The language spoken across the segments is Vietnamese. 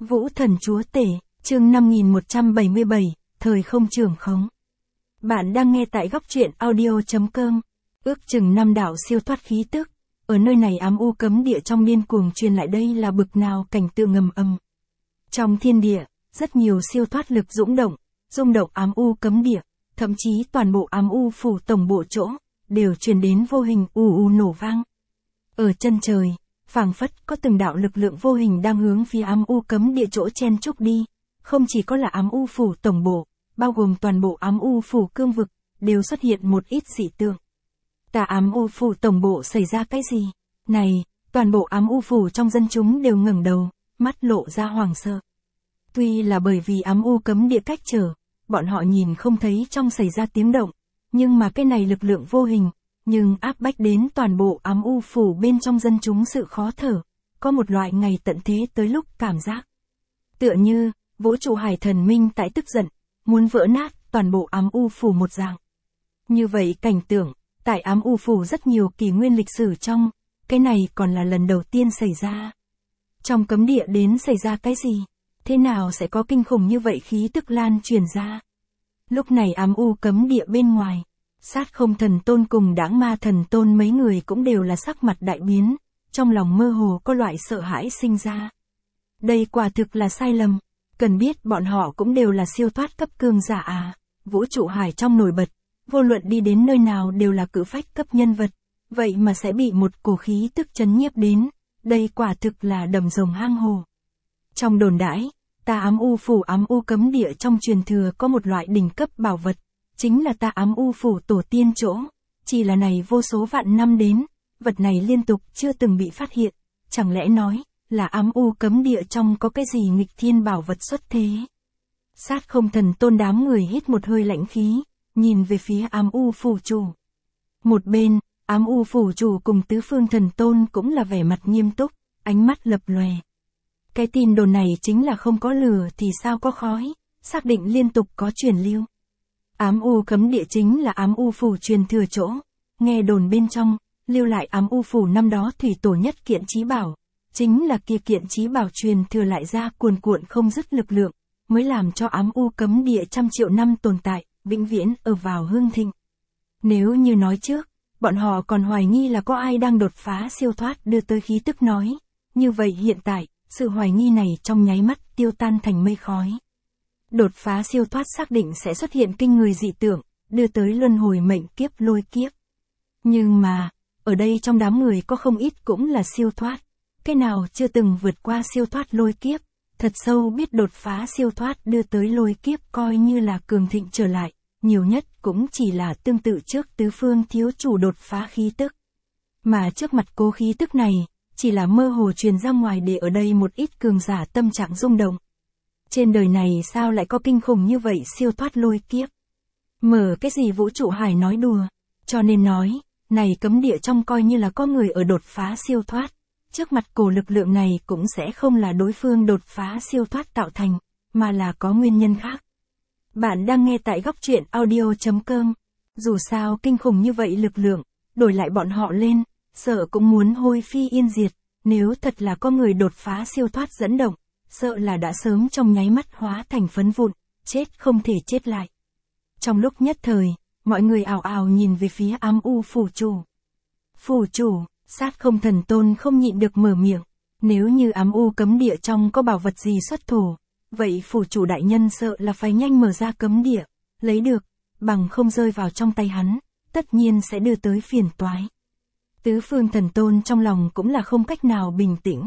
Vũ thần chúa tể, chương 5177, thời không trưởng khống. Bạn đang nghe tại góc truyện audio.com. Ước chừng 5 đạo siêu thoát khí tức. Ở nơi này ám u cấm địa trong điên cuồng truyền lại đây là bực nào cảnh tượng ngầm ầm. Trong thiên địa, rất nhiều siêu thoát lực rung động ám u cấm địa, thậm chí toàn bộ ám u phủ tổng bộ chỗ, đều truyền đến vô hình ù nổ vang. Ở chân trời, phảng phất có từng đạo lực lượng vô hình đang hướng phía ám u cấm địa chỗ chen chúc đi, không chỉ có là ám u phủ tổng bộ, bao gồm toàn bộ ám u phủ cương vực, đều xuất hiện một ít dị tượng. Tà ám u phủ tổng bộ xảy ra cái gì? Này, toàn bộ ám u phủ trong dân chúng đều ngẩng đầu, mắt lộ ra hoảng sợ. Tuy là bởi vì ám u cấm địa cách trở, bọn họ nhìn không thấy trong xảy ra tiếng động, nhưng mà cái này lực lượng vô hình, nhưng áp bách đến toàn bộ ám u phủ bên trong dân chúng sự khó thở, có một loại ngày tận thế tới lúc cảm giác. Tựa như, vũ trụ hải thần minh tại tức giận, muốn vỡ nát toàn bộ ám u phủ một dạng. Như vậy cảnh tượng, tại ám u phủ rất nhiều kỷ nguyên lịch sử trong, cái này còn là lần đầu tiên xảy ra. Trong cấm địa đến xảy ra cái gì? Thế nào sẽ có kinh khủng như vậy khí tức lan truyền ra? Lúc này ám u cấm địa bên ngoài, Sát Không Thần Tôn cùng Đãng Ma Thần Tôn mấy người cũng đều là sắc mặt đại biến, trong lòng mơ hồ có loại sợ hãi sinh ra. Đây quả thực là sai lầm, cần biết bọn họ cũng đều là siêu thoát cấp cường giả à, vũ trụ hải trong nổi bật, vô luận đi đến nơi nào đều là cự phách cấp nhân vật, vậy mà sẽ bị một cổ khí tức chấn nhiếp đến, đây quả thực là đầm rồng hang hồ. Trong đồn đãi, tà ám u phủ ám u cấm địa trong truyền thừa có một loại đỉnh cấp bảo vật, chính là tà ám u phủ tổ tiên chỗ, chỉ là này vô số vạn năm đến, vật này liên tục chưa từng bị phát hiện, chẳng lẽ nói, là ám u cấm địa trong có cái gì nghịch thiên bảo vật xuất thế. Sát Không Thần Tôn đám người hít một hơi lãnh khí, nhìn về phía ám u phủ chủ. Một bên, ám u phủ chủ cùng tứ phương thần tôn cũng là vẻ mặt nghiêm túc, ánh mắt lập lòe. Cái tin đồn này chính là không có lửa thì sao có khói, xác định liên tục có truyền lưu. Ám u cấm địa chính là ám u phủ truyền thừa chỗ, nghe đồn bên trong, lưu lại ám u phủ năm đó thủy tổ nhất kiện chí bảo, chính là kia kiện chí bảo truyền thừa lại ra cuồn cuộn không dứt lực lượng, mới làm cho ám u cấm địa trăm triệu năm tồn tại, vĩnh viễn ở vào hưng thịnh. Nếu như nói trước, bọn họ còn hoài nghi là có ai đang đột phá siêu thoát đưa tới khí tức nói, như vậy hiện tại, sự hoài nghi này trong nháy mắt tiêu tan thành mây khói. Đột phá siêu thoát xác định sẽ xuất hiện kinh người dị tượng, đưa tới luân hồi mệnh kiếp lôi kiếp. Nhưng mà, ở đây trong đám người có không ít cũng là siêu thoát, cái nào chưa từng vượt qua siêu thoát lôi kiếp, thật sâu biết đột phá siêu thoát đưa tới lôi kiếp coi như là cường thịnh trở lại, nhiều nhất cũng chỉ là tương tự trước tứ phương thiếu chủ đột phá khí tức. Mà trước mặt cố khí tức này, chỉ là mơ hồ truyền ra ngoài để ở đây một ít cường giả tâm trạng rung động. Trên đời này sao lại có kinh khủng như vậy siêu thoát lôi kiếp? Mở cái gì vũ trụ hải nói đùa, cho nên nói, này cấm địa trong coi như là có người ở đột phá siêu thoát, trước mặt cổ lực lượng này cũng sẽ không là đối phương đột phá siêu thoát tạo thành, mà là có nguyên nhân khác. Bạn đang nghe tại góc truyện audio.com, dù sao kinh khủng như vậy lực lượng, đổi lại bọn họ lên, sợ cũng muốn hôi phi yên diệt, nếu thật là có người đột phá siêu thoát dẫn động, sợ là đã sớm trong nháy mắt hóa thành phấn vụn, chết không thể chết lại. Trong lúc nhất thời, mọi người ào ào nhìn về phía ám u phủ chủ. Phủ chủ, Sát Không Thần Tôn không nhịn được mở miệng, nếu như ám u cấm địa trong có bảo vật gì xuất thổ, vậy phủ chủ đại nhân sợ là phải nhanh mở ra cấm địa, lấy được, bằng không rơi vào trong tay hắn, tất nhiên sẽ đưa tới phiền toái. Tứ phương thần tôn trong lòng cũng là không cách nào bình tĩnh.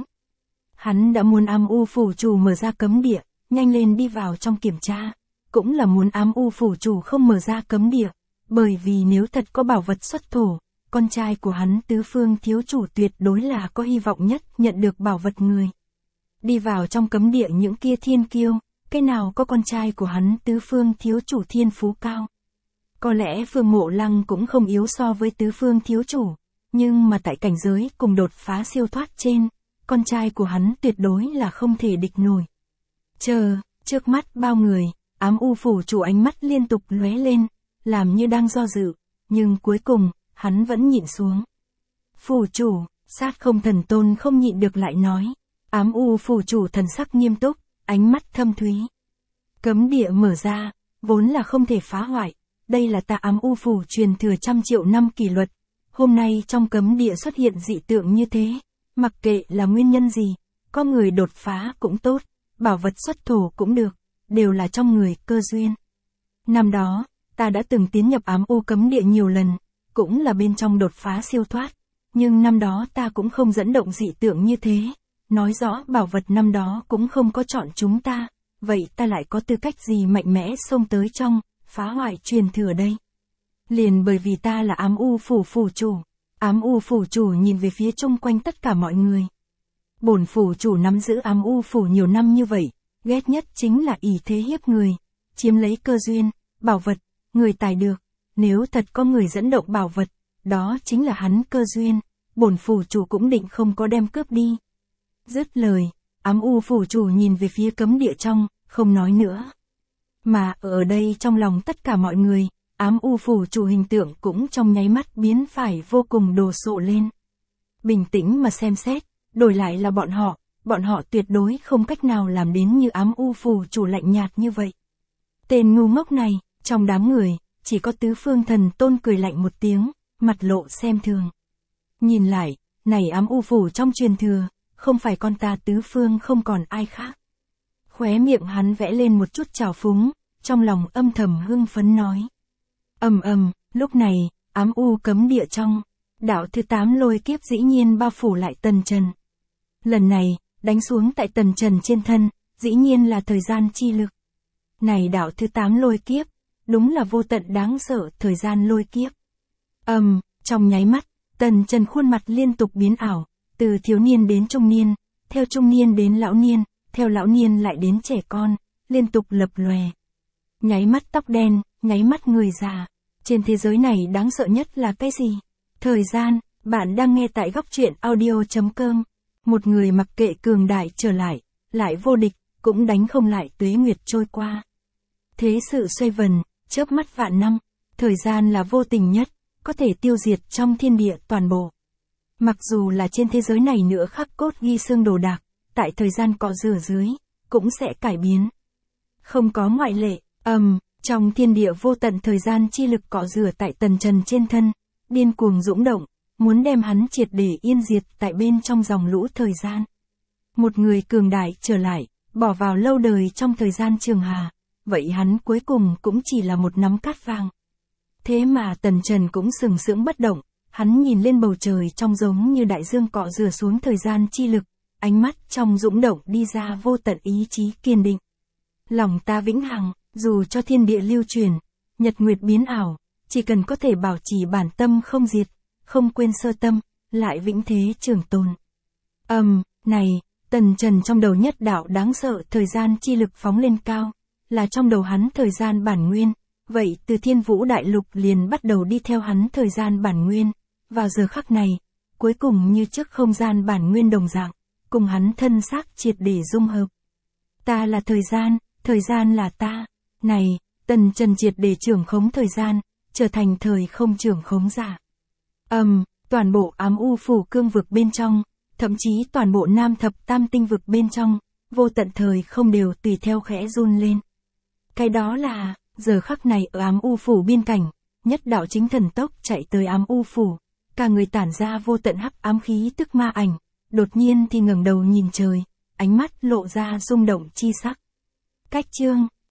Hắn đã muốn ám u phủ chủ mở ra cấm địa, nhanh lên đi vào trong kiểm tra, cũng là muốn ám u phủ chủ không mở ra cấm địa, bởi vì nếu thật có bảo vật xuất thổ, con trai của hắn tứ phương thiếu chủ tuyệt đối là có hy vọng nhất nhận được bảo vật người. Đi vào trong cấm địa những kia thiên kiêu, cái nào có con trai của hắn tứ phương thiếu chủ thiên phú cao. Có lẽ Phương Mộ Lăng cũng không yếu so với tứ phương thiếu chủ, nhưng mà tại cảnh giới cùng đột phá siêu thoát trên, con trai của hắn tuyệt đối là không thể địch nổi. Chờ, trước mắt bao người, ám u phủ chủ ánh mắt liên tục lóe lên, làm như đang do dự, nhưng cuối cùng, hắn vẫn nhịn xuống. Phủ chủ, Sát Không Thần Tôn không nhịn được lại nói, ám u phủ chủ thần sắc nghiêm túc, ánh mắt thâm thúy. Cấm địa mở ra, vốn là không thể phá hoại, đây là tà ám u phủ truyền thừa trăm triệu năm kỷ luật. Hôm nay trong cấm địa xuất hiện dị tượng như thế, mặc kệ là nguyên nhân gì, có người đột phá cũng tốt, bảo vật xuất thổ cũng được, đều là trong người cơ duyên. Năm đó, ta đã từng tiến nhập ám u cấm địa nhiều lần, cũng là bên trong đột phá siêu thoát, nhưng năm đó ta cũng không dẫn động dị tượng như thế, nói rõ bảo vật năm đó cũng không có chọn chúng ta, vậy ta lại có tư cách gì mạnh mẽ xông tới trong, phá hoại truyền thừa đây? Liền bởi vì ta là ám u phủ phủ chủ. Ám u phủ chủ nhìn về phía chung quanh tất cả mọi người. Bổn phủ chủ nắm giữ ám u phủ nhiều năm như vậy, ghét nhất chính là ỷ thế hiếp người, chiếm lấy cơ duyên, bảo vật, người tài được. Nếu thật có người dẫn động bảo vật, đó chính là hắn cơ duyên, bổn phủ chủ cũng định không có đem cướp đi. Dứt lời, ám u phủ chủ nhìn về phía cấm địa trong, không nói nữa. Mà ở đây trong lòng tất cả mọi người, ám u phủ chủ hình tượng cũng trong nháy mắt biến phải vô cùng đồ sộ lên. Bình tĩnh mà xem xét, đổi lại là bọn họ tuyệt đối không cách nào làm đến như ám u phủ chủ lạnh nhạt như vậy. Tên ngu ngốc này, trong đám người, chỉ có Tứ Phương Thần Tôn cười lạnh một tiếng, mặt lộ xem thường. Nhìn lại, này ám u phủ trong truyền thừa, không phải con ta Tứ Phương không còn ai khác. Khóe miệng hắn vẽ lên một chút trào phúng, trong lòng âm thầm hưng phấn nói. Lúc này, ám u cấm địa trong, đạo thứ 8 lôi kiếp dĩ nhiên bao phủ lại Tần Trần. Lần này, đánh xuống tại Tần Trần trên thân, dĩ nhiên là thời gian chi lực. Này đạo thứ 8 lôi kiếp, đúng là vô tận đáng sợ thời gian lôi kiếp. Trong nháy mắt, Tần Trần khuôn mặt liên tục biến ảo, từ thiếu niên đến trung niên, theo trung niên đến lão niên, theo lão niên lại đến trẻ con, liên tục lập lòe. Nháy mắt tóc đen, nháy mắt người già. Trên thế giới này đáng sợ nhất là cái gì? Thời gian, bạn đang nghe tại góc truyện audio.com. Một người mặc kệ cường đại trở lại vô địch, cũng đánh không lại tuế nguyệt trôi qua. Thế sự xoay vần, chớp mắt vạn năm, thời gian là vô tình nhất, có thể tiêu diệt trong thiên địa toàn bộ. Mặc dù là trên thế giới này nữa khắc cốt ghi xương đồ đạc, tại thời gian cọ rửa dưới, cũng sẽ cải biến. Không có ngoại lệ, trong thiên địa vô tận thời gian chi lực cọ rửa tại Tần Trần trên thân, điên cuồng dũng động, muốn đem hắn triệt để yên diệt tại bên trong dòng lũ thời gian. Một người cường đại trở lại, bỏ vào lâu đời trong thời gian trường hà, vậy hắn cuối cùng cũng chỉ là một nắm cát vàng. Thế mà Tần Trần cũng sừng sững bất động, hắn nhìn lên bầu trời trong giống như đại dương cọ rửa xuống thời gian chi lực, ánh mắt trong dũng động đi ra vô tận ý chí kiên định. Lòng ta vĩnh hằng, dù cho thiên địa lưu truyền, nhật nguyệt biến ảo, chỉ cần có thể bảo trì bản tâm không diệt, không quên sơ tâm, lại vĩnh thế trường tồn. Này, Tần Trần trong đầu nhất đạo đáng sợ thời gian chi lực phóng lên cao, là trong đầu hắn thời gian bản nguyên, vậy từ Thiên Vũ Đại Lục liền bắt đầu đi theo hắn thời gian bản nguyên, vào giờ khắc này, cuối cùng như trước không gian bản nguyên đồng dạng, cùng hắn thân xác triệt để dung hợp. Ta là thời gian là ta. Này, Tần Trần triệt để trưởng khống thời gian, trở thành thời không trưởng khống giả. Toàn bộ ám u phủ cương vực bên trong, thậm chí toàn bộ nam thập tam tinh vực bên trong, vô tận thời không đều tùy theo khẽ run lên. Cái đó là, giờ khắc này ở ám u phủ biên cảnh, nhất đạo chính thần tốc chạy tới ám u phủ, cả người tản ra vô tận hắc ám khí tức ma ảnh, đột nhiên thì ngẩng đầu nhìn trời, ánh mắt lộ ra rung động chi sắc. Cách chương